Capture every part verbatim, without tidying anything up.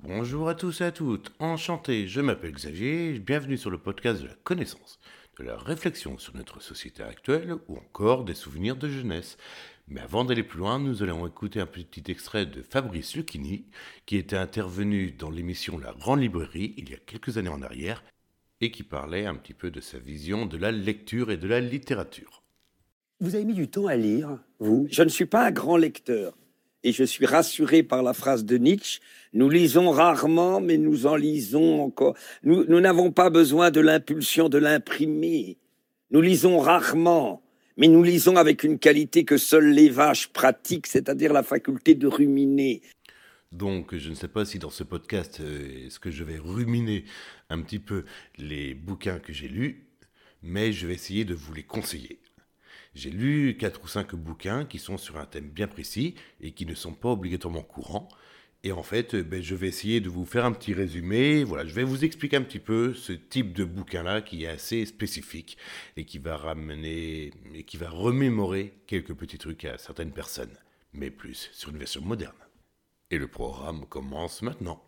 Bonjour à tous et à toutes, enchanté, je m'appelle Xavier, bienvenue sur le podcast de la connaissance, de la réflexion sur notre société actuelle ou encore des souvenirs de jeunesse. Mais avant d'aller plus loin, nous allons écouter un petit extrait de Fabrice Lucchini, qui était intervenu dans l'émission La Grande Librairie il y a quelques années en arrière et qui parlait un petit peu de sa vision de la lecture et de la littérature. Vous avez mis du temps à lire, vous? Je ne suis pas un grand lecteur. Et je suis rassuré par la phrase de Nietzsche. Nous lisons rarement, mais nous en lisons encore. Nous, nous n'avons pas besoin de l'impulsion de l'imprimer. Nous lisons rarement, mais nous lisons avec une qualité que seuls les vaches pratiquent, c'est-à-dire la faculté de ruminer. Donc, je ne sais pas si dans ce podcast, euh, est-ce que je vais ruminer un petit peu les bouquins que j'ai lus, mais je vais essayer de vous les conseiller. J'ai lu quatre ou cinq bouquins qui sont sur un thème bien précis et qui ne sont pas obligatoirement courants. Et en fait, ben, je vais essayer de vous faire un petit résumé. Voilà, je vais vous expliquer un petit peu ce type de bouquin-là qui est assez spécifique et qui va ramener et qui va remémorer quelques petits trucs à certaines personnes, mais plus sur une version moderne. Et le programme commence maintenant.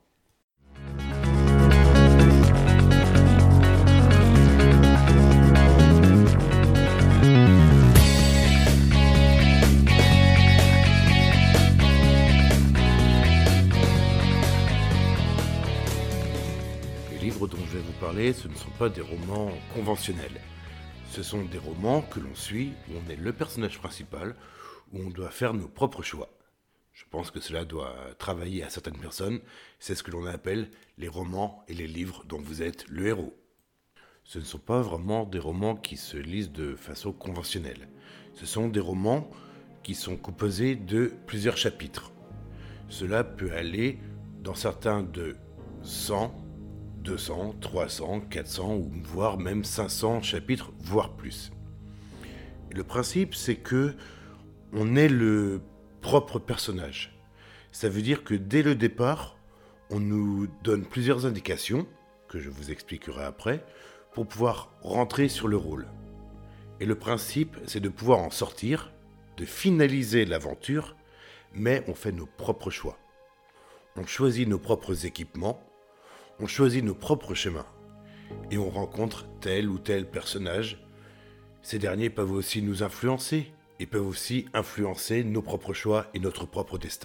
Les livres dont je vais vous parler, ce ne sont pas des romans conventionnels. Ce sont des romans que l'on suit, où on est le personnage principal, où on doit faire nos propres choix. Je pense que cela doit travailler à certaines personnes. C'est ce que l'on appelle les romans et les livres dont vous êtes le héros. Ce ne sont pas vraiment des romans qui se lisent de façon conventionnelle. Ce sont des romans qui sont composés de plusieurs chapitres. Cela peut aller dans certains de cent, deux cents, trois cents, quatre cents ou voire même cinq cents chapitres, voire plus. Et le principe, c'est que on est le propre personnage. Ça veut dire que dès le départ, on nous donne plusieurs indications, que je vous expliquerai après, pour pouvoir rentrer sur le rôle. Et le principe, c'est de pouvoir en sortir, de finaliser l'aventure, mais on fait nos propres choix. On choisit nos propres équipements, on choisit nos propres chemins, et on rencontre tel ou tel personnage. Ces derniers peuvent aussi nous influencer, et peuvent aussi influencer nos propres choix et notre propre destin.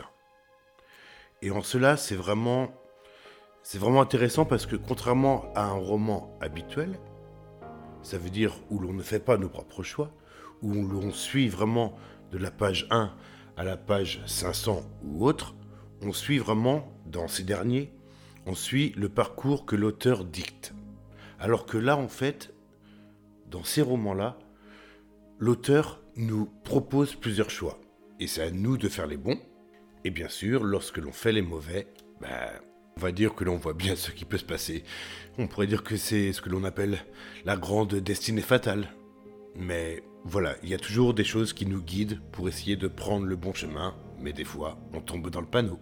Et en cela, c'est vraiment, c'est vraiment intéressant parce que contrairement à un roman habituel, ça veut dire où l'on ne fait pas nos propres choix, où l'on suit vraiment de la page un à la page cinq cents ou autre, on suit vraiment, dans ces derniers, on suit le parcours que l'auteur dicte. Alors que là, en fait, dans ces romans-là, l'auteur nous propose plusieurs choix. Et c'est à nous de faire les bons. Et bien sûr, lorsque l'on fait les mauvais, ben, on va dire que l'on voit bien ce qui peut se passer. On pourrait dire que c'est ce que l'on appelle la grande destinée fatale. Mais voilà, il y a toujours des choses qui nous guident pour essayer de prendre le bon chemin. Mais des fois, on tombe dans le panneau.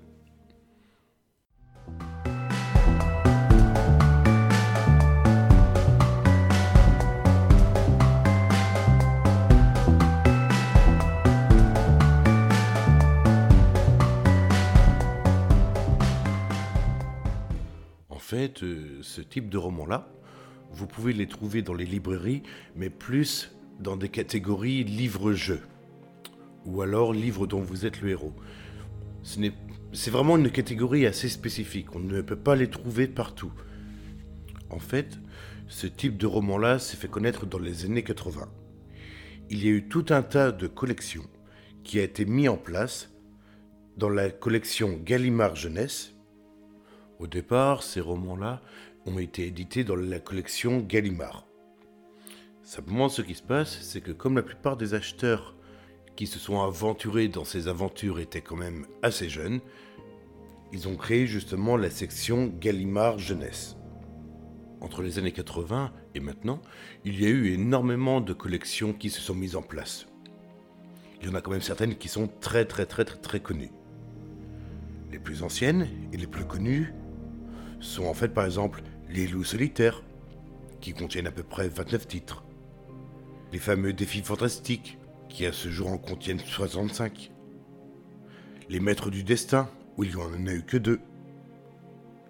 En fait, euh, ce type de roman-là, vous pouvez les trouver dans les librairies, mais plus dans des catégories livres-jeux, ou alors livres dont vous êtes le héros. Ce n'est, c'est vraiment une catégorie assez spécifique, on ne peut pas les trouver partout. En fait, ce type de roman-là s'est fait connaître dans les années quatre-vingts. Il y a eu tout un tas de collections qui a été mis en place dans la collection Gallimard Jeunesse. Au départ, ces romans-là ont été édités dans la collection Gallimard. Simplement, ce qui se passe, c'est que comme la plupart des acheteurs qui se sont aventurés dans ces aventures étaient quand même assez jeunes, ils ont créé justement la section Gallimard Jeunesse. Entre les années quatre-vingts et maintenant, il y a eu énormément de collections qui se sont mises en place. Il y en a quand même certaines qui sont très très très très très connues. Les plus anciennes et les plus connues sont en fait par exemple les Loups solitaires, qui contiennent à peu près vingt-neuf titres. Les fameux défis fantastiques, qui à ce jour en contiennent soixante-cinq. Les Maîtres du destin, où il n'y en a eu que deux.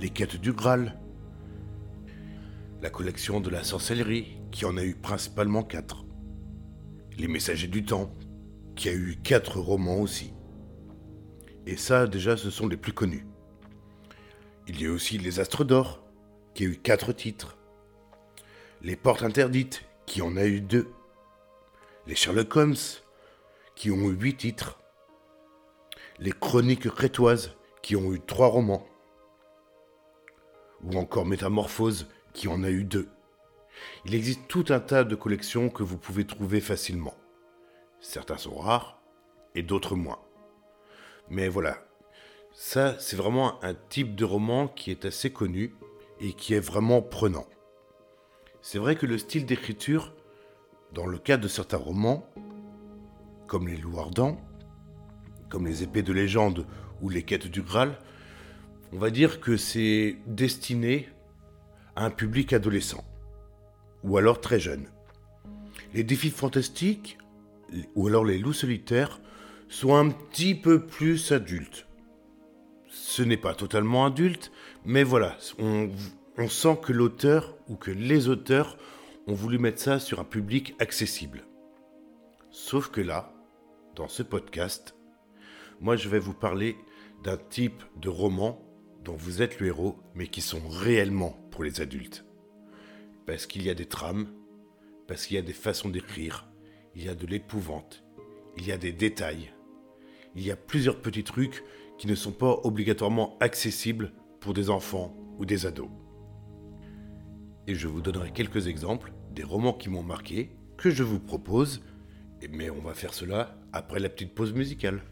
Les Quêtes du Graal, la collection de la sorcellerie, qui en a eu principalement quatre. Les Messagers du Temps, qui a eu quatre romans aussi. Et ça, déjà, ce sont les plus connus. Il y a aussi Les Astres d'Or, qui a eu quatre titres. Les Portes Interdites, qui en a eu deux. Les Sherlock Holmes, qui ont eu huit titres. Les Chroniques crétoises, qui ont eu trois romans. Ou encore Métamorphose, qui en a eu deux. Il existe tout un tas de collections que vous pouvez trouver facilement. Certains sont rares, et d'autres moins. Mais voilà, ça c'est vraiment un type de roman qui est assez connu et qui est vraiment prenant. C'est vrai que le style d'écriture, dans le cas de certains romans, comme les Loups Ardents, comme les Épées de légende ou les Quêtes du Graal, on va dire que c'est destiné à un public adolescent, ou alors très jeune. Les Défis fantastiques, ou alors les Loups solitaires, sont un petit peu plus adultes. Ce n'est pas totalement adulte, mais voilà, on, on sent que l'auteur ou que les auteurs ont voulu mettre ça sur un public accessible. Sauf que là, dans ce podcast, moi je vais vous parler d'un type de roman dont vous êtes le héros, mais qui sont réellement pour les adultes. Parce qu'il y a des trames, parce qu'il y a des façons d'écrire, il y a de l'épouvante, il y a des détails, il y a plusieurs petits trucs qui ne sont pas obligatoirement accessibles pour des enfants ou des ados. Et je vous donnerai quelques exemples des romans qui m'ont marqué, que je vous propose, mais on va faire cela après la petite pause musicale.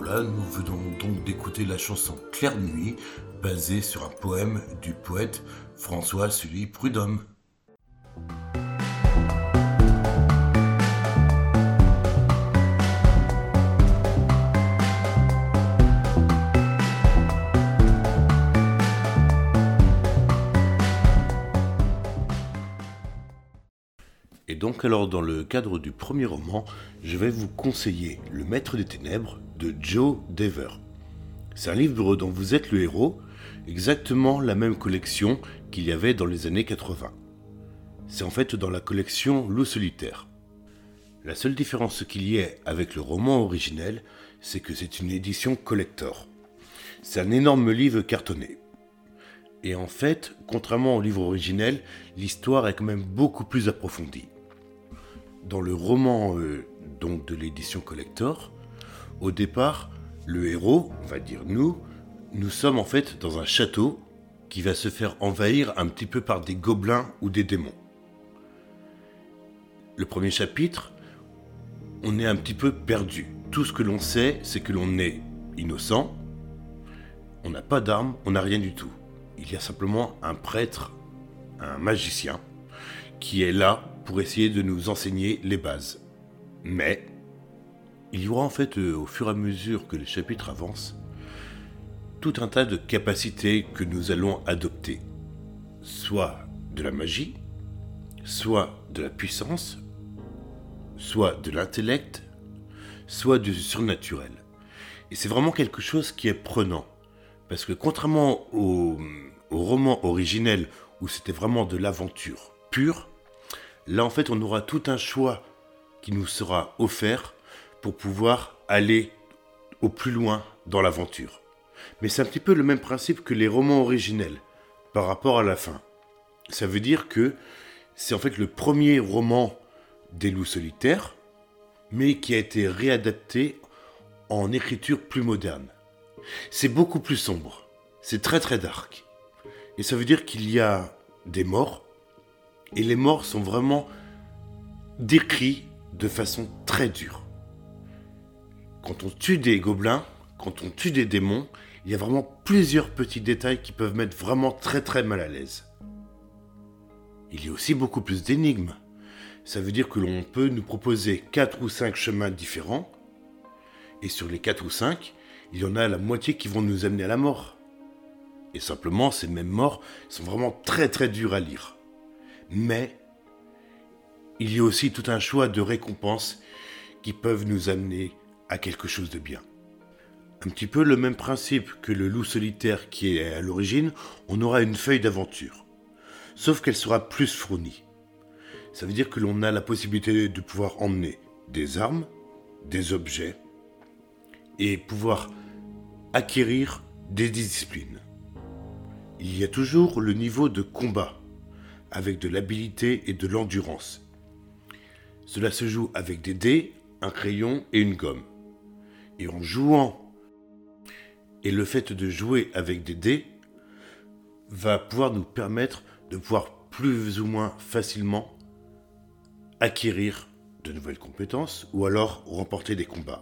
Voilà, nous venons donc d'écouter la chanson Claire de nuit, basée sur un poème du poète François Sully Prudhomme. Et donc alors dans le cadre du premier roman, je vais vous conseiller Le Maître des Ténèbres de Joe Dever. C'est un livre dont vous êtes le héros, exactement la même collection qu'il y avait dans les années quatre-vingts. C'est en fait dans la collection Loup solitaire. La seule différence qu'il y ait avec le roman originel, c'est que c'est une édition collector. C'est un énorme livre cartonné. Et en fait, contrairement au livre originel, l'histoire est quand même beaucoup plus approfondie. Dans le roman euh, donc de l'édition collector, au départ, le héros, on va dire nous, nous sommes en fait dans un château qui va se faire envahir un petit peu par des gobelins ou des démons. Le premier chapitre, on est un petit peu perdu. Tout ce que l'on sait, c'est que l'on est innocent, on n'a pas d'armes, on n'a rien du tout. Il y a simplement un prêtre, un magicien, qui est là pour essayer de nous enseigner les bases. Mais il y aura en fait, euh, au fur et à mesure que les chapitres avancent, tout un tas de capacités que nous allons adopter. Soit de la magie, soit de la puissance, soit de l'intellect, soit du surnaturel. Et c'est vraiment quelque chose qui est prenant. Parce que contrairement au, au roman originel, où c'était vraiment de l'aventure pure, là en fait on aura tout un choix qui nous sera offert pour pouvoir aller au plus loin dans l'aventure. Mais c'est un petit peu le même principe que les romans originels par rapport à la fin. Ça veut dire que c'est en fait le premier roman des Loups solitaires, mais qui a été réadapté en écriture plus moderne. C'est beaucoup plus sombre, c'est très très dark. Et ça veut dire qu'il y a des morts, et les morts sont vraiment décrits de façon très dure. Quand on tue des gobelins, quand on tue des démons, il y a vraiment plusieurs petits détails qui peuvent mettre vraiment très très mal à l'aise. Il y a aussi beaucoup plus d'énigmes. Ça veut dire que l'on peut nous proposer quatre ou cinq chemins différents, et sur les quatre ou cinq, il y en a la moitié qui vont nous amener à la mort. Et simplement, ces mêmes morts sont vraiment très très durs à lire. Mais il y a aussi tout un choix de récompenses qui peuvent nous amener à quelque chose de bien. Un petit peu le même principe que le loup solitaire qui est à l'origine, on aura une feuille d'aventure. Sauf qu'elle sera plus fournie. Ça veut dire que l'on a la possibilité de pouvoir emmener des armes, des objets, et pouvoir acquérir des disciplines. Il y a toujours le niveau de combat, avec de l'habileté et de l'endurance. Cela se joue avec des dés, un crayon et une gomme. Et en jouant, et le fait de jouer avec des dés, va pouvoir nous permettre de pouvoir plus ou moins facilement acquérir de nouvelles compétences ou alors remporter des combats.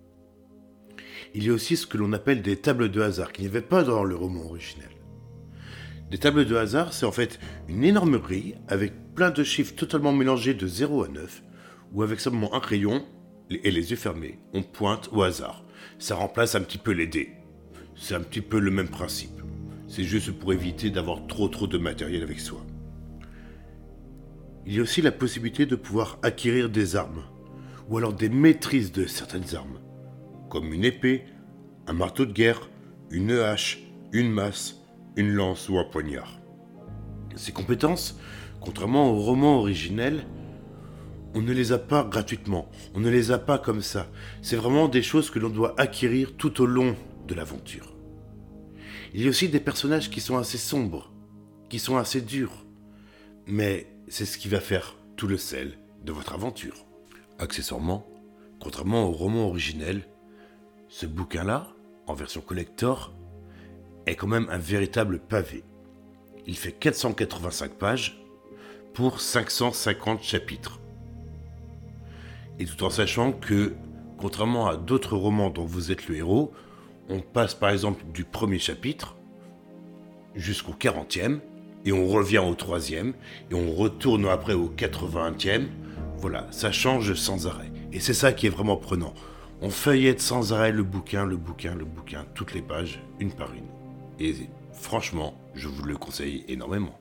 Il y a aussi ce que l'on appelle des tables de hasard, qui n'y avait pas dans le roman originel. Des tables de hasard, c'est en fait une énorme grille avec plein de chiffres totalement mélangés de zéro à neuf, où avec simplement un crayon et les yeux fermés, on pointe au hasard. Ça remplace un petit peu les dés. C'est un petit peu le même principe. C'est juste pour éviter d'avoir trop trop de matériel avec soi. Il y a aussi la possibilité de pouvoir acquérir des armes, ou alors des maîtrises de certaines armes, comme une épée, un marteau de guerre, une hache, une masse, une lance ou un poignard. Ces compétences, contrairement au roman originel, on ne les a pas gratuitement, on ne les a pas comme ça. C'est vraiment des choses que l'on doit acquérir tout au long de l'aventure. Il y a aussi des personnages qui sont assez sombres, qui sont assez durs, mais c'est ce qui va faire tout le sel de votre aventure. Accessoirement, contrairement au roman originel, ce bouquin-là, en version collector, est quand même un véritable pavé. Il fait quatre cent quatre-vingt-cinq pages pour cinq cent cinquante chapitres. Et tout en sachant que, Contrairement à d'autres romans dont vous êtes le héros, on passe par exemple du premier chapitre jusqu'au quarantième, et on revient au troisième, et on retourne après au quatre-vingtième. Voilà, ça change sans arrêt. Et c'est ça qui est vraiment prenant. On feuillette sans arrêt le bouquin, le bouquin, le bouquin, toutes les pages, une par une. Et franchement, je vous le conseille énormément.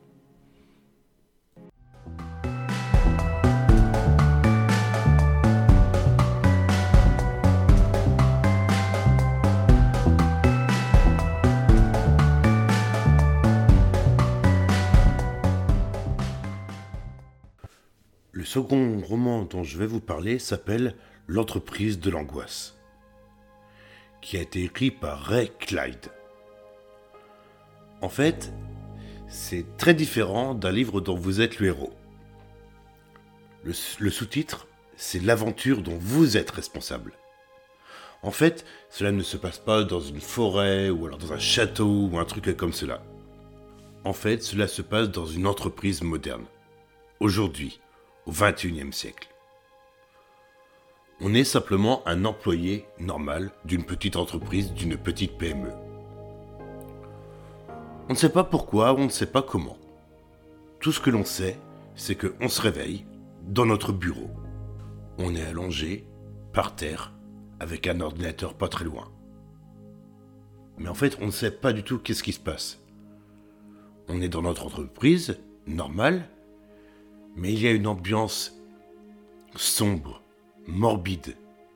Le second roman dont je vais vous parler s'appelle « L'entreprise de l'angoisse », qui a été écrit par Ray Clyde. En fait, c'est très différent d'un livre dont vous êtes le héros. Le, le sous-titre, c'est « L'aventure dont vous êtes responsable ». En fait, cela ne se passe pas dans une forêt ou alors dans un château ou un truc comme cela. En fait, cela se passe dans une entreprise moderne. Aujourd'hui, au vingt et unième siècle. On est simplement un employé normal d'une petite entreprise, d'une petite P M E. On ne sait pas pourquoi, on ne sait pas comment. Tout ce que l'on sait, c'est qu'on se réveille dans notre bureau. On est allongé, par terre, avec un ordinateur pas très loin. Mais en fait, on ne sait pas du tout qu'est-ce qui se passe. On est dans notre entreprise, normale, mais il y a une ambiance sombre, morbide.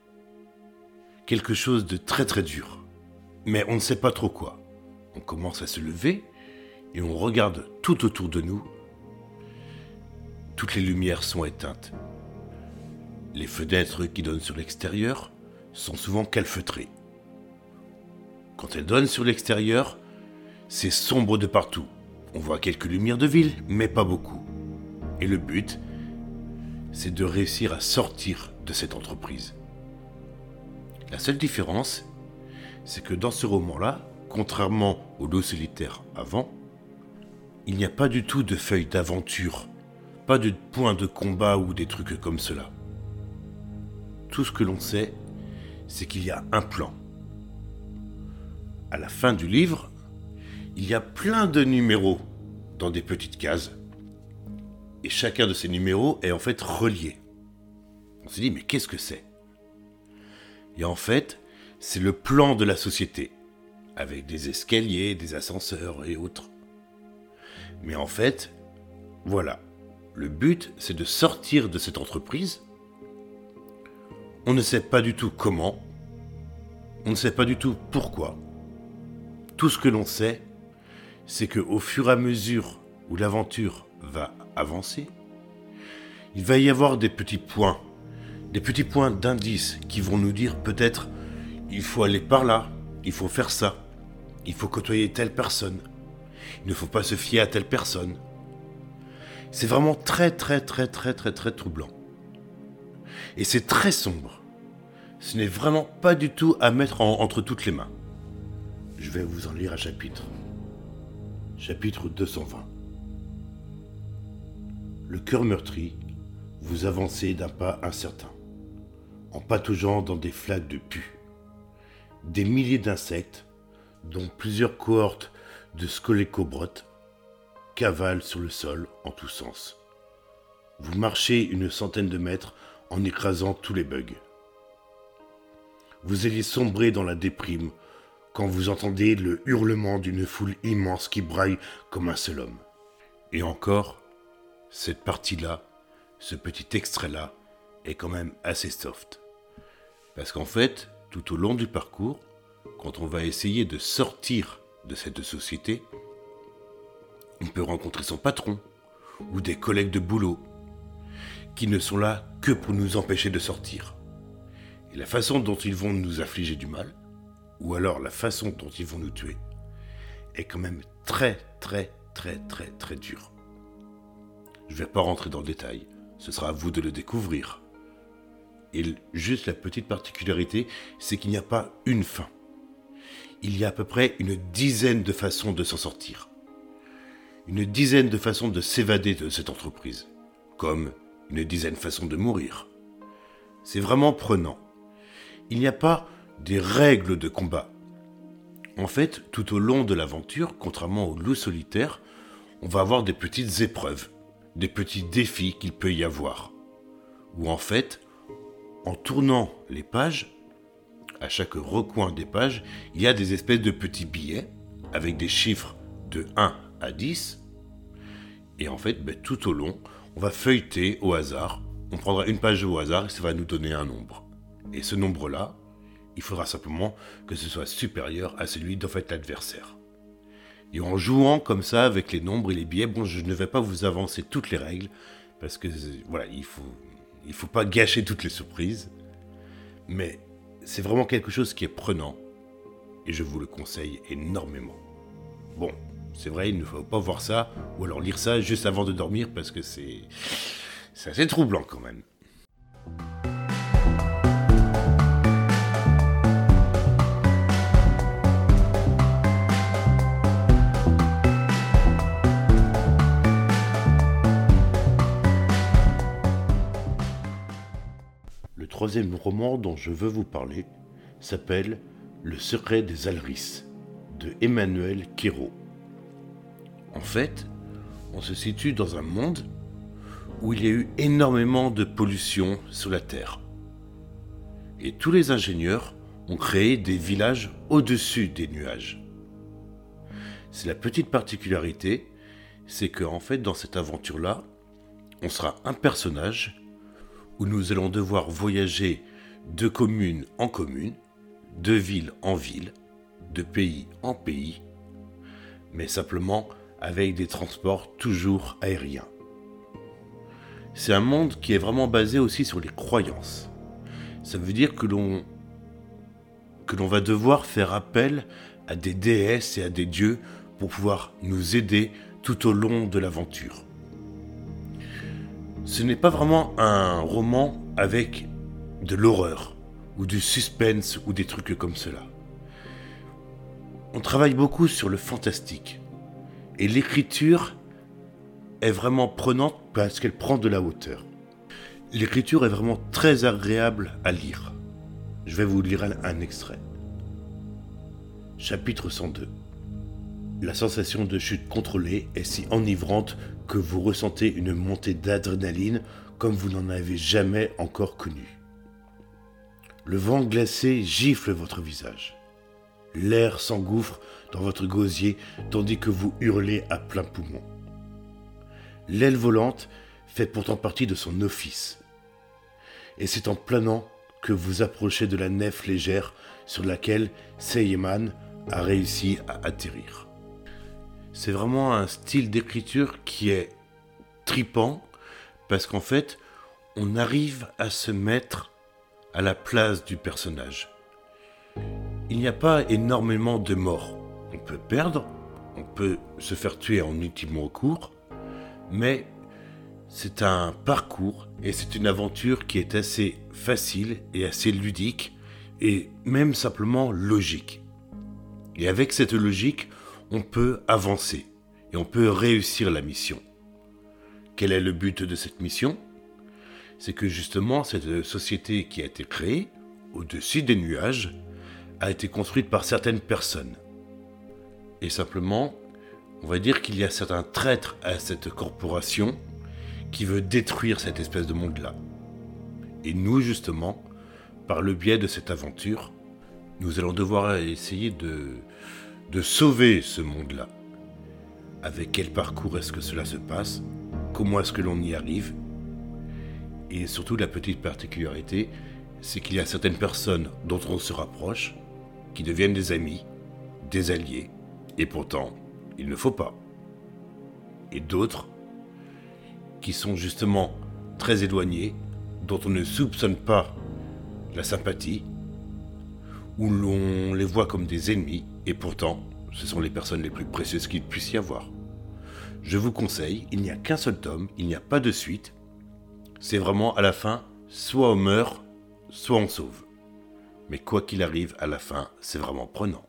Quelque chose de très très dur. Mais on ne sait pas trop quoi. On commence à se lever et on regarde tout autour de nous. Toutes les lumières sont éteintes. Les fenêtres qui donnent sur l'extérieur sont souvent calfeutrées. Quand elles donnent sur l'extérieur, c'est sombre de partout. On voit quelques lumières de ville, mais pas beaucoup. Et le but, c'est de réussir à sortir de cette entreprise. La seule différence, c'est que dans ce roman-là, contrairement au Loup solitaire avant, il n'y a pas du tout de feuilles d'aventure, pas de points de combat ou des trucs comme cela. Tout ce que l'on sait, c'est qu'il y a un plan. À la fin du livre, il y a plein de numéros dans des petites cases. Et chacun de ces numéros est en fait relié. On se dit, mais qu'est-ce que c'est ? Et en fait, c'est le plan de la société, avec des escaliers, des ascenseurs et autres. Mais en fait, voilà, le but, c'est de sortir de cette entreprise. On ne sait pas du tout comment, on ne sait pas du tout pourquoi. Tout ce que l'on sait, c'est qu'au fur et à mesure où l'aventure va avancer, il va y avoir des petits points, des petits points d'indice qui vont nous dire peut-être il faut aller par là, il faut faire ça, il faut côtoyer telle personne, il ne faut pas se fier à telle personne. C'est vraiment très très très très très très troublant. Et c'est très sombre. Ce n'est vraiment pas du tout à mettre en, entre toutes les mains. Je vais vous en lire un chapitre. Chapitre deux cent vingt. Le cœur meurtri, vous avancez d'un pas incertain, en pataugeant dans des flaques de pus. Des milliers d'insectes, dont plusieurs cohortes de scolécobrotes, cavalent sur le sol en tous sens. Vous marchez une centaine de mètres en écrasant tous les bugs. Vous alliez sombrer dans la déprime quand vous entendez le hurlement d'une foule immense qui braille comme un seul homme. Et encore, cette partie-là, ce petit extrait-là, est quand même assez soft. Parce qu'en fait, tout au long du parcours, quand on va essayer de sortir de cette société, on peut rencontrer son patron ou des collègues de boulot qui ne sont là que pour nous empêcher de sortir. Et la façon dont ils vont nous affliger du mal, ou alors la façon dont ils vont nous tuer, est quand même très très très très très dure. Je ne vais pas rentrer dans le détail, ce sera à vous de le découvrir. Et juste la petite particularité, c'est qu'il n'y a pas une fin. Il y a à peu près une dizaine de façons de s'en sortir. Une dizaine de façons de s'évader de cette entreprise. Comme une dizaine de façons de mourir. C'est vraiment prenant. il n'y a pas des règles de combat. En fait, tout au long de l'aventure, contrairement au loup solitaire, on va avoir des petites épreuves, des petits défis qu'il peut y avoir. Où en fait, en tournant les pages, à chaque recoin des pages, il y a des espèces de petits billets avec des chiffres de un à dix. Et en fait, ben, tout au long, on va feuilleter au hasard. On prendra une page au hasard et ça va nous donner un nombre. Et ce nombre-là, il faudra simplement que ce soit supérieur à celui d'en fait l'adversaire. Et en jouant comme ça avec les nombres et les billets, bon, je ne vais pas vous avancer toutes les règles parce que voilà, il faut, il faut pas gâcher toutes les surprises. Mais c'est vraiment quelque chose qui est prenant et je vous le conseille énormément. Bon, c'est vrai, il ne faut pas voir ça ou alors lire ça juste avant de dormir parce que c'est, c'est assez troublant quand même. Le troisième roman dont je veux vous parler s'appelle Le secret des Alris de Emmanuel Quérault. En fait, on se situe dans un monde où il y a eu énormément de pollution sur la Terre. Et tous les ingénieurs ont créé des villages au-dessus des nuages. C'est la petite particularité, c'est qu'en fait, dans cette aventure-là, on sera un personnage où nous allons devoir voyager de commune en commune, de ville en ville, de pays en pays, mais simplement avec des transports toujours aériens. C'est un monde qui est vraiment basé aussi sur les croyances. Ça veut dire que l'on, que l'on va devoir faire appel à des déesses et à des dieux pour pouvoir nous aider tout au long de l'aventure. Ce n'est pas vraiment un roman avec de l'horreur, ou du suspense, ou des trucs comme cela. On travaille beaucoup sur le fantastique. Et l'écriture est vraiment prenante parce qu'elle prend de la hauteur. L'écriture est vraiment très agréable à lire. Je vais vous lire un, un extrait. Chapitre cent deux. La sensation de chute contrôlée est si enivrante que vous ressentez une montée d'adrénaline comme vous n'en avez jamais encore connu. Le vent glacé gifle votre visage. L'air s'engouffre dans votre gosier tandis que vous hurlez à plein poumon. L'aile volante fait pourtant partie de son office. Et c'est en planant que vous approchez de la nef légère sur laquelle Seyman a réussi à atterrir. C'est vraiment un style d'écriture qui est tripant parce qu'en fait, on arrive à se mettre à la place du personnage. Il n'y a pas énormément de morts. On peut perdre, on peut se faire tuer en ultime recours, mais c'est un parcours et c'est une aventure qui est assez facile et assez ludique et même simplement logique. Et avec cette logique, on peut avancer et on peut réussir la mission. Quel est le but de cette mission ? C'est que justement cette société qui a été créée au-dessus des nuages a été construite par certaines personnes. Et simplement, on va dire qu'il y a certains traîtres à cette corporation qui veut détruire cette espèce de monde-là. Et nous, justement, par le biais de cette aventure, nous allons devoir essayer de, de sauver ce monde-là. Avec quel parcours est-ce que cela se passe ? Comment est-ce que l'on y arrive ? Et surtout, la petite particularité, c'est qu'il y a certaines personnes dont on se rapproche, qui deviennent des amis, des alliés, et pourtant, il ne faut pas. Et d'autres, qui sont justement très éloignés, dont on ne soupçonne pas la sympathie, où l'on les voit comme des ennemis, et pourtant, ce sont les personnes les plus précieuses qu'il puisse y avoir. Je vous conseille, il n'y a qu'un seul tome, il n'y a pas de suite. C'est vraiment à la fin, soit on meurt, soit on sauve. Mais quoi qu'il arrive, à la fin, c'est vraiment prenant.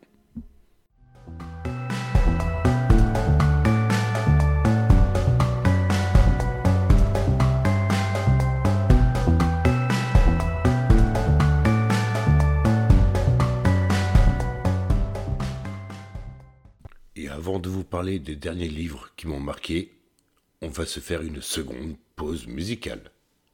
avant de vous parler des derniers livres qui m'ont marqué, on va se faire une seconde pause musicale.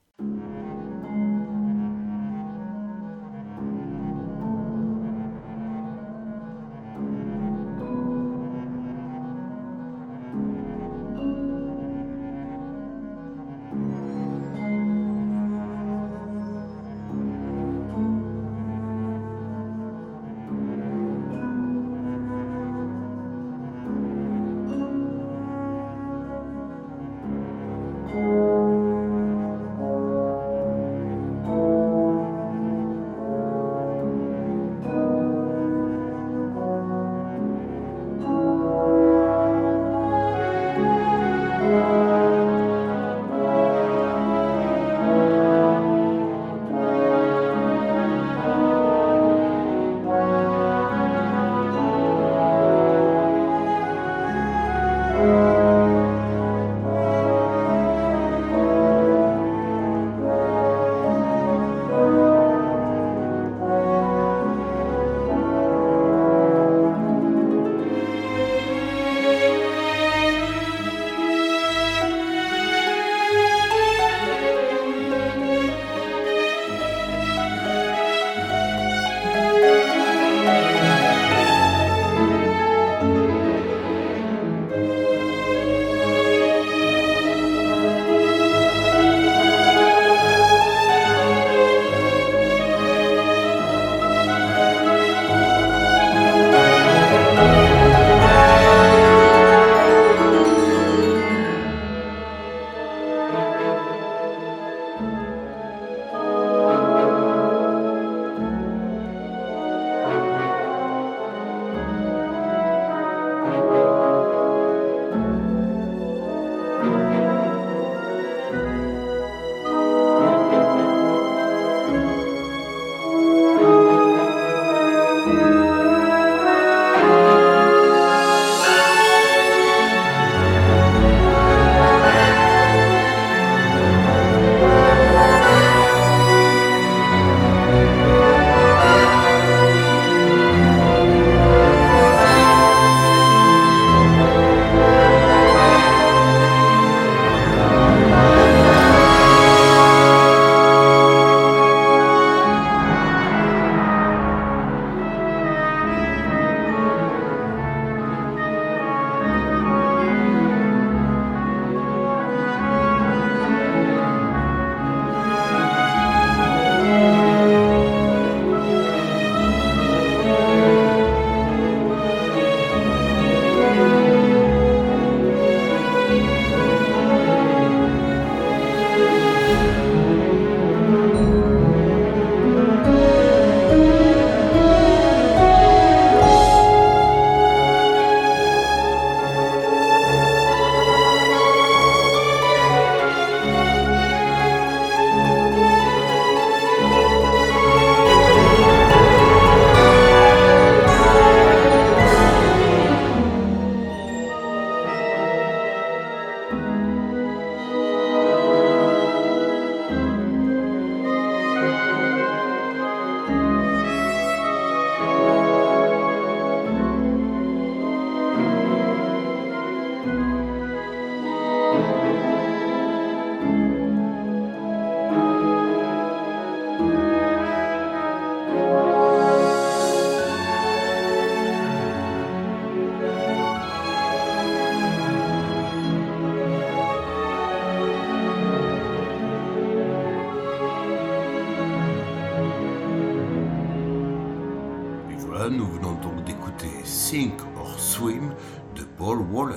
Nous venons donc d'écouter Sink or Swim de Paul Waller.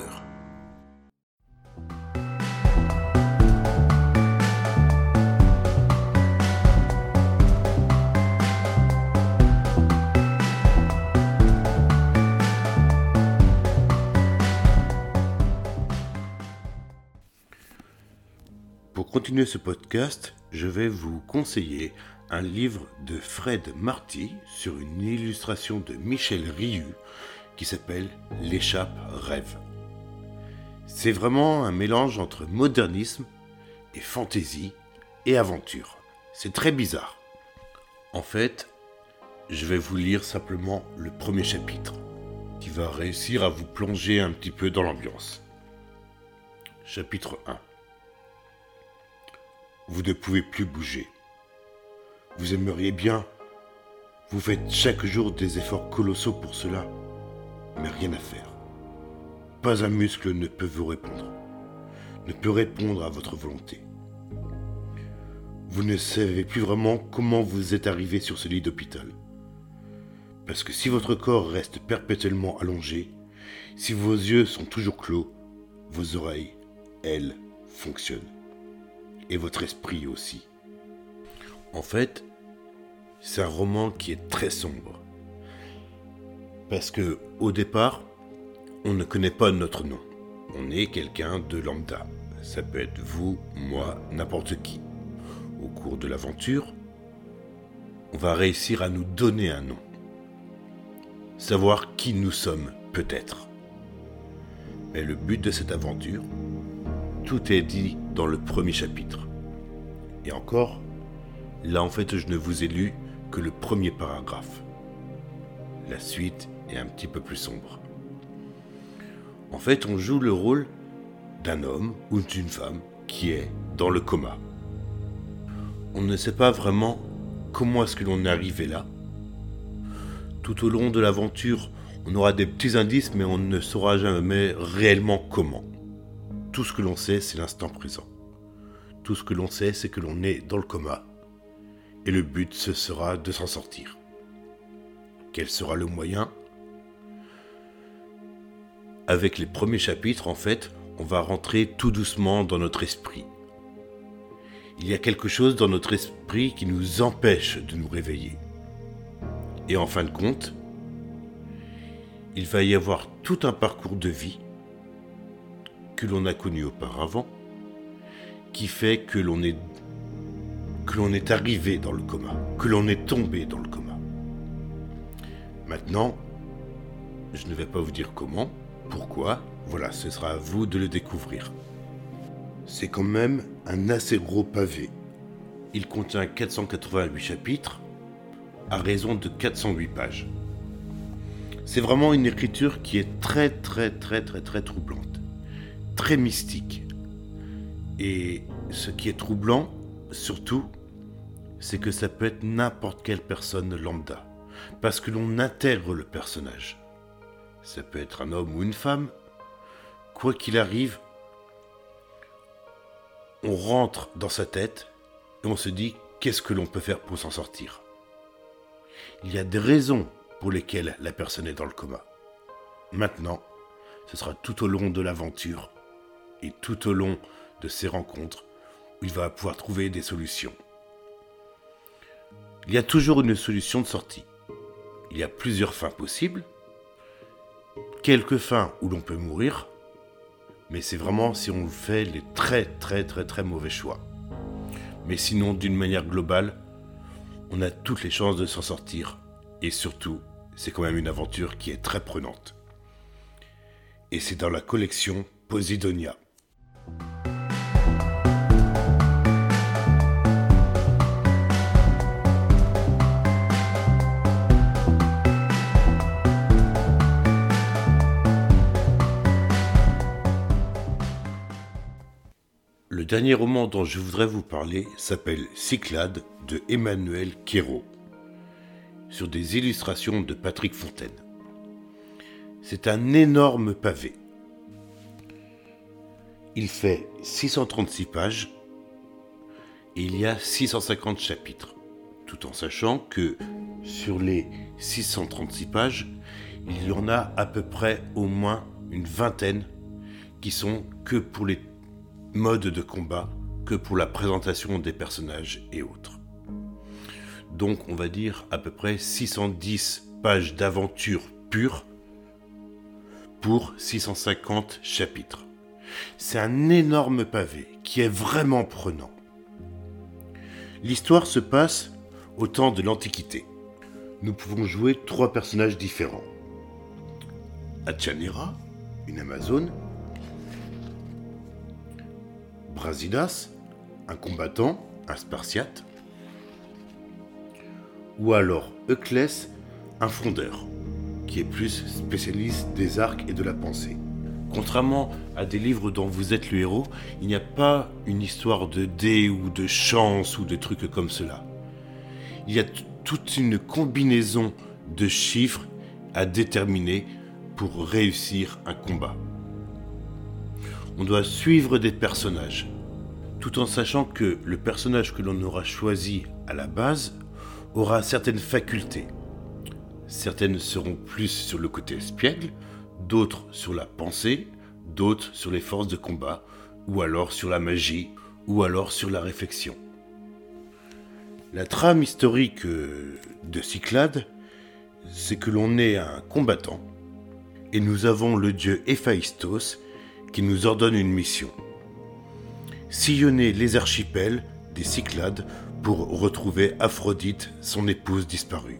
Pour continuer ce podcast, je vais vous conseiller un livre de Fred Marty sur une illustration de Michel Rioux qui s'appelle L'échappe rêve. C'est vraiment un mélange entre modernisme et fantaisie et aventure. C'est très bizarre. En fait, je vais vous lire simplement le premier chapitre. qui va réussir à vous plonger un petit peu dans l'ambiance. Chapitre un. Vous ne pouvez plus bouger. Vous aimeriez bien. Vous faites chaque jour des efforts colossaux pour cela, mais rien à faire. Pas un muscle ne peut vous répondre, ne peut répondre à votre volonté. Vous ne savez plus vraiment comment vous êtes arrivé sur ce lit d'hôpital. Parce que si votre corps reste perpétuellement allongé, si vos yeux sont toujours clos, vos oreilles, elles, fonctionnent. Et votre esprit aussi. En fait, c'est un roman qui est très sombre. Parce que, au départ, on ne connaît pas notre nom. On est quelqu'un de lambda. Ça peut être vous, moi, n'importe qui. Au cours de l'aventure, on va réussir à nous donner un nom. Savoir qui nous sommes, peut-être. Mais le but de cette aventure, tout est dit dans le premier chapitre. Et encore, là en fait je ne vous ai lu que le premier paragraphe. La suite est un petit peu plus sombre. En fait, on joue le rôle d'un homme ou d'une femme qui est dans le coma. On ne sait pas vraiment comment est-ce que l'on est arrivé là. Tout au long de l'aventure, on aura des petits indices, mais on ne saura jamais réellement comment. Tout ce que l'on sait, c'est l'instant présent. Tout ce que l'on sait, c'est que l'on est dans le coma. Et le but, ce sera de s'en sortir. Quel sera le moyen ? Avec les premiers chapitres, en fait, on va rentrer tout doucement dans notre esprit. Il y a quelque chose dans notre esprit qui nous empêche de nous réveiller. Et en fin de compte, il va y avoir tout un parcours de vie que l'on a connu auparavant, qui fait que l'on est, que l'on est arrivé dans le coma, que l'on est tombé dans le coma. Maintenant, je ne vais pas vous dire comment, pourquoi, voilà, ce sera à vous de le découvrir. C'est quand même un assez gros pavé. Il contient quatre cent quatre-vingt-huit chapitres, à raison de quatre cent huit pages. C'est vraiment une écriture qui est très très très très très troublante, très mystique. Et ce qui est troublant, surtout, c'est que ça peut être n'importe quelle personne lambda, parce que l'on intègre le personnage. Ça peut être un homme ou une femme, quoi qu'il arrive, on rentre dans sa tête et on se dit qu'est-ce que l'on peut faire pour s'en sortir. Il y a des raisons pour lesquelles la personne est dans le coma. Maintenant, ce sera tout au long de l'aventure et tout au long de ces rencontres où il va pouvoir trouver des solutions. Il y a toujours une solution de sortie. Il y a plusieurs fins possibles, quelques fins où l'on peut mourir, mais c'est vraiment si on fait les très très très très mauvais choix. Mais sinon, d'une manière globale, on a toutes les chances de s'en sortir. Et surtout, c'est quand même une aventure qui est très prenante. Et c'est dans la collection Posidonia. Le dernier roman dont je voudrais vous parler s'appelle Cyclades de Emmanuel Quérault, sur des illustrations de Patrick Fontaine. C'est un énorme pavé. Il fait six cent trente-six pages et il y a six cent cinquante chapitres, tout en sachant que sur les six cent trente-six pages, il y en a à peu près au moins une vingtaine qui sont que pour les modes de combat, que pour la présentation des personnages et autres. Donc on va dire à peu près six cent dix pages d'aventure pure pour six cent cinquante chapitres. C'est un énorme pavé qui est vraiment prenant. L'histoire se passe au temps de l'Antiquité. Nous pouvons jouer trois personnages différents. Achanira, une Amazone, Brasidas, un combattant, un Spartiate, ou alors Euclès, un frondeur. qui est plus spécialiste des arcs et de la pensée. Contrairement à des livres dont vous êtes le héros, il n'y a pas une histoire de dés ou de chance ou de trucs comme cela. Il y a t- toute une combinaison de chiffres à déterminer pour réussir un combat. On doit suivre des personnages, tout en sachant que le personnage que l'on aura choisi à la base aura certaines facultés. Certaines seront plus sur le côté espiègle, d'autres sur la pensée, d'autres sur les forces de combat, ou alors sur la magie, ou alors sur la réflexion. La trame historique de Cyclades, c'est que l'on est un combattant, et nous avons le dieu Héphaïstos qui nous ordonne une mission. Sillonner les archipels des Cyclades pour retrouver Aphrodite, son épouse disparue.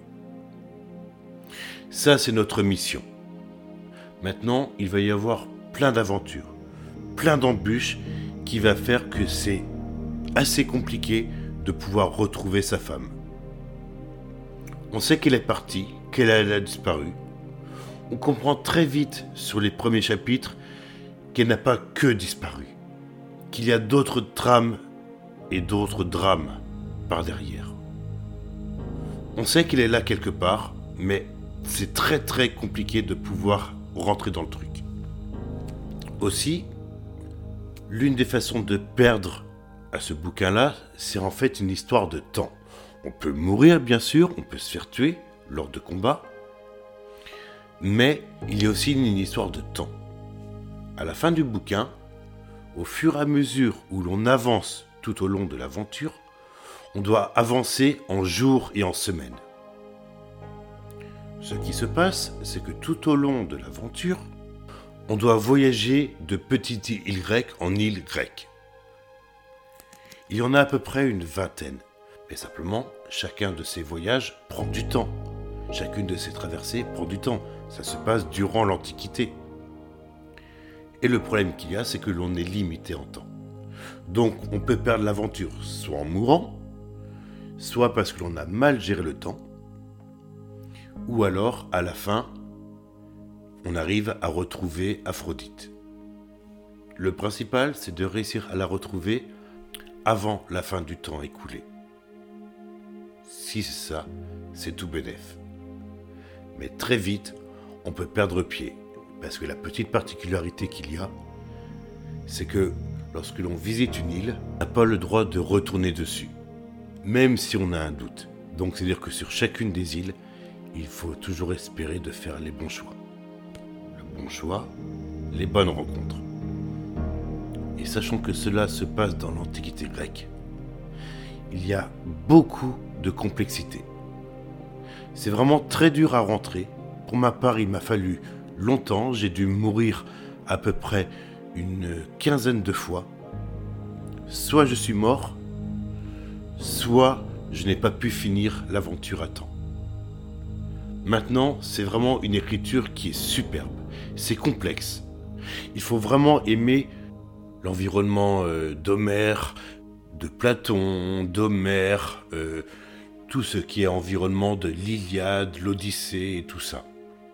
Ça, c'est notre mission. Maintenant, il va y avoir plein d'aventures, plein d'embûches qui va faire que c'est assez compliqué de pouvoir retrouver sa femme. On sait qu'elle est partie, qu'elle a disparu. On comprend très vite sur les premiers chapitres qu'elle n'a pas que disparu, qu'il y a d'autres trames et d'autres drames par derrière. On sait qu'elle est là quelque part, mais c'est très très compliqué de pouvoir rentrer dans le truc. Aussi, l'une des façons de perdre à ce bouquin-là, c'est en fait une histoire de temps. On peut mourir, bien sûr, on peut se faire tuer lors de combats, mais il y a aussi une histoire de temps. À la fin du bouquin, au fur et à mesure où l'on avance tout au long de l'aventure, on doit avancer en jours et en semaines. Ce qui se passe, c'est que tout au long de l'aventure, on doit voyager de petites îles grecques en îles grecques. Il y en a à peu près une vingtaine, mais simplement, chacun de ces voyages prend du temps. Chacune de ces traversées prend du temps. Ça se passe durant l'Antiquité. Et le problème qu'il y a, c'est que l'on est limité en temps. Donc, on peut perdre l'aventure soit en mourant, soit parce que l'on a mal géré le temps, ou alors, à la fin, on arrive à retrouver Aphrodite. Le principal, c'est de réussir à la retrouver avant la fin du temps écoulé. Si c'est ça, c'est tout bénef. Mais très vite, on peut perdre pied, parce que la petite particularité qu'il y a, c'est que lorsque l'on visite une île, on n'a pas le droit de retourner dessus, même si on a un doute. Donc c'est-à-dire que sur chacune des îles, il faut toujours espérer de faire les bons choix. Le bon choix, les bonnes rencontres. Et sachant que cela se passe dans l'Antiquité grecque, il y a beaucoup de complexité. C'est vraiment très dur à rentrer. Pour ma part, il m'a fallu longtemps. J'ai dû mourir à peu près une quinzaine de fois. Soit je suis mort, soit je n'ai pas pu finir l'aventure à temps. Maintenant, c'est vraiment une écriture qui est superbe. C'est complexe. Il faut vraiment aimer l'environnement euh, d'Homère, de Platon, d'Homère, euh, tout ce qui est environnement de l'Iliade, l'Odyssée et tout ça.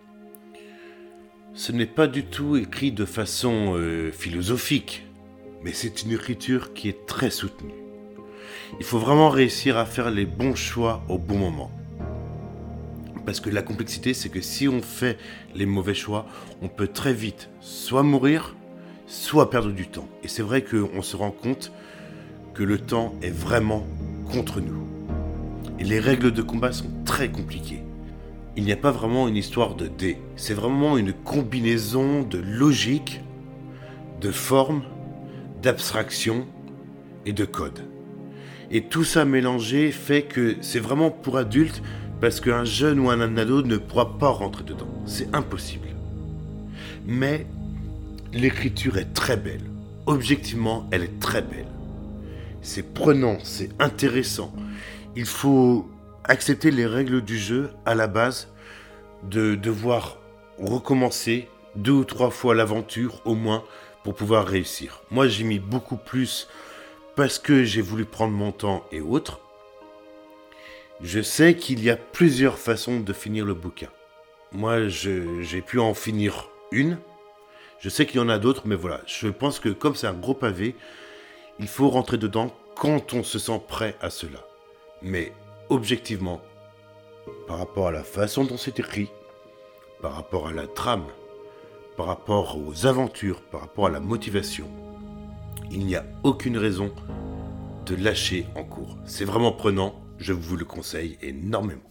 Ce n'est pas du tout écrit de façon euh, philosophique, mais c'est une écriture qui est très soutenue. Il faut vraiment réussir à faire les bons choix au bon moment. Parce que la complexité, c'est que si on fait les mauvais choix, on peut très vite soit mourir, soit perdre du temps. Et c'est vrai qu'on se rend compte que le temps est vraiment contre nous. Et les règles de combat sont très compliquées. Il n'y a pas vraiment une histoire de dés. C'est vraiment une combinaison de logique, de forme, d'abstraction et de code. Et tout ça mélangé fait que c'est vraiment pour adultes, parce qu'un jeune ou un ado ne pourra pas rentrer dedans. C'est impossible. Mais l'écriture est très belle. Objectivement, elle est très belle. C'est prenant, c'est intéressant. Il faut accepter les règles du jeu à la base, de devoir recommencer deux ou trois fois l'aventure au moins pour pouvoir réussir. Moi, j'ai mis beaucoup plus parce que j'ai voulu prendre mon temps et autres. Je sais qu'il y a plusieurs façons de finir le bouquin. moi, je, j'ai pu en finir une. Je sais qu'il y en a d'autres, mais voilà. Je pense que comme c'est un gros pavé, il faut rentrer dedans quand on se sent prêt à cela. Mais objectivement, par rapport à la façon dont c'est écrit, par rapport à la trame, par rapport aux aventures, par rapport à la motivation, il n'y a aucune raison de lâcher en cours. C'est vraiment prenant, je vous le conseille énormément.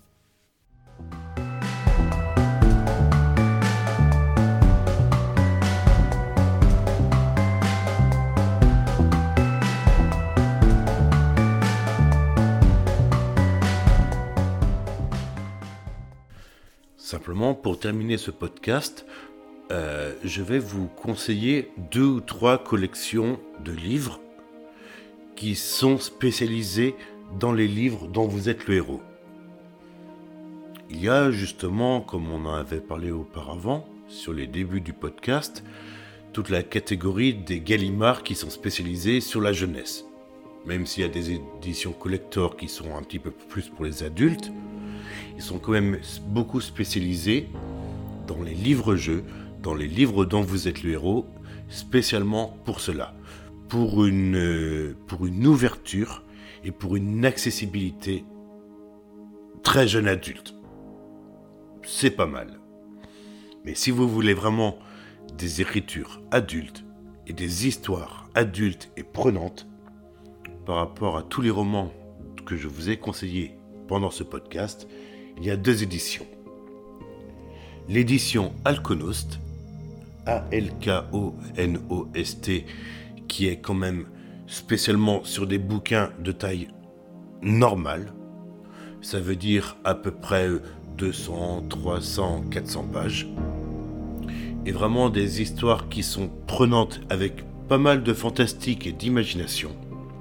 Simplement, pour terminer ce podcast, euh, je vais vous conseiller deux ou trois collections de livres qui sont spécialisés dans les livres dont vous êtes le héros. Il y a justement, comme on en avait parlé auparavant, sur les débuts du podcast, toute la catégorie des Gallimard qui sont spécialisés sur la jeunesse. Même s'il y a des éditions collector qui sont un petit peu plus pour les adultes, ils sont quand même beaucoup spécialisés dans les livres-jeux, dans les livres dont vous êtes le héros, spécialement pour cela, pour une, euh, pour une ouverture et pour une accessibilité très jeune adulte. C'est pas mal. Mais si vous voulez vraiment des écritures adultes et des histoires adultes et prenantes, par rapport à tous les romans que je vous ai conseillés pendant ce podcast, il y a deux éditions. L'édition Alkonost, A L K O N O S T, qui est quand même spécialement sur des bouquins de taille normale. Ça veut dire à peu près deux cents, trois cents, quatre cents pages. Et vraiment des histoires qui sont prenantes avec pas mal de fantastique et d'imagination.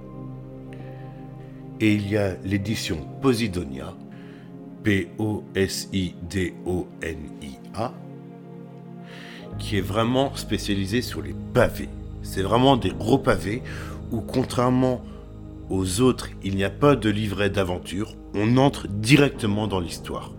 Et il y a l'édition Posidonia, P O S I D O N I A, qui est vraiment spécialisée sur les pavés. C'est vraiment des gros pavés où, contrairement aux autres, il n'y a pas de livret d'aventure, on entre directement dans l'histoire.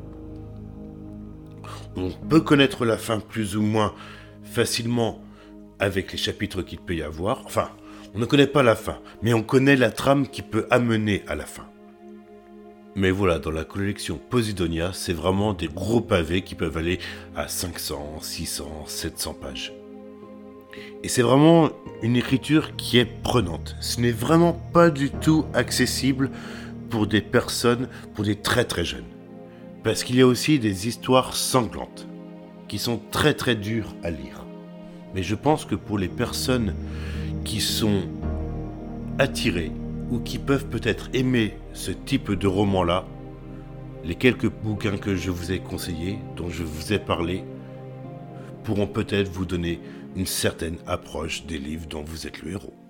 On peut connaître la fin plus ou moins facilement avec les chapitres qu'il peut y avoir. Enfin, on ne connaît pas la fin, mais on connaît la trame qui peut amener à la fin. Mais voilà, dans la collection Posidonia, c'est vraiment des gros pavés qui peuvent aller à cinq cents, six cents, sept cents pages. Et c'est vraiment une écriture qui est prenante. Ce n'est vraiment pas du tout accessible pour des personnes, pour des très très jeunes. Parce qu'il y a aussi des histoires sanglantes, qui sont très très dures à lire. Mais je pense que pour les personnes qui sont attirées, ou qui peuvent peut-être aimer ce type de roman-là, les quelques bouquins que je vous ai conseillés, dont je vous ai parlé, pourront peut-être vous donner une certaine approche des livres dont vous êtes le héros.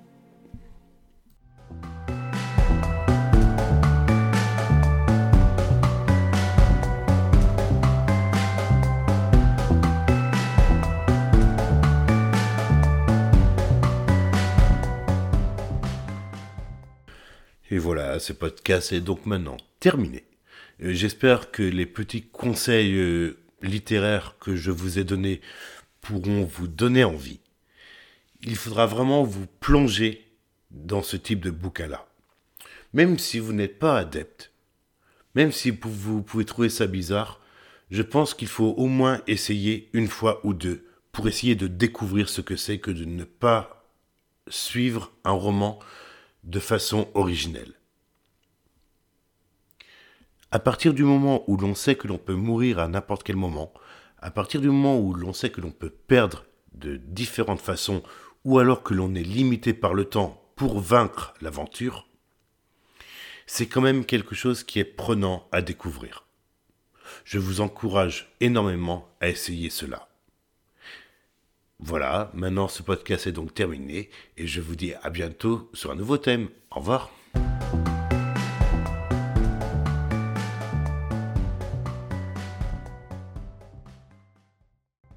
Et voilà, ce podcast est donc maintenant terminé. Euh, j'espère que les petits conseils euh, littéraires que je vous ai donnés pourront vous donner envie. Il faudra vraiment vous plonger dans ce type de bouquin-là. Même si vous n'êtes pas adepte, même si vous pouvez trouver ça bizarre, je pense qu'il faut au moins essayer une fois ou deux pour essayer de découvrir ce que c'est que de ne pas suivre un roman de façon originelle. À partir du moment où l'on sait que l'on peut mourir à n'importe quel moment, à partir du moment où l'on sait que l'on peut perdre de différentes façons, ou alors que l'on est limité par le temps pour vaincre l'aventure, c'est quand même quelque chose qui est prenant à découvrir. Je vous encourage énormément à essayer cela. Voilà, maintenant ce podcast est donc terminé et je vous dis à bientôt sur un nouveau thème. Au revoir.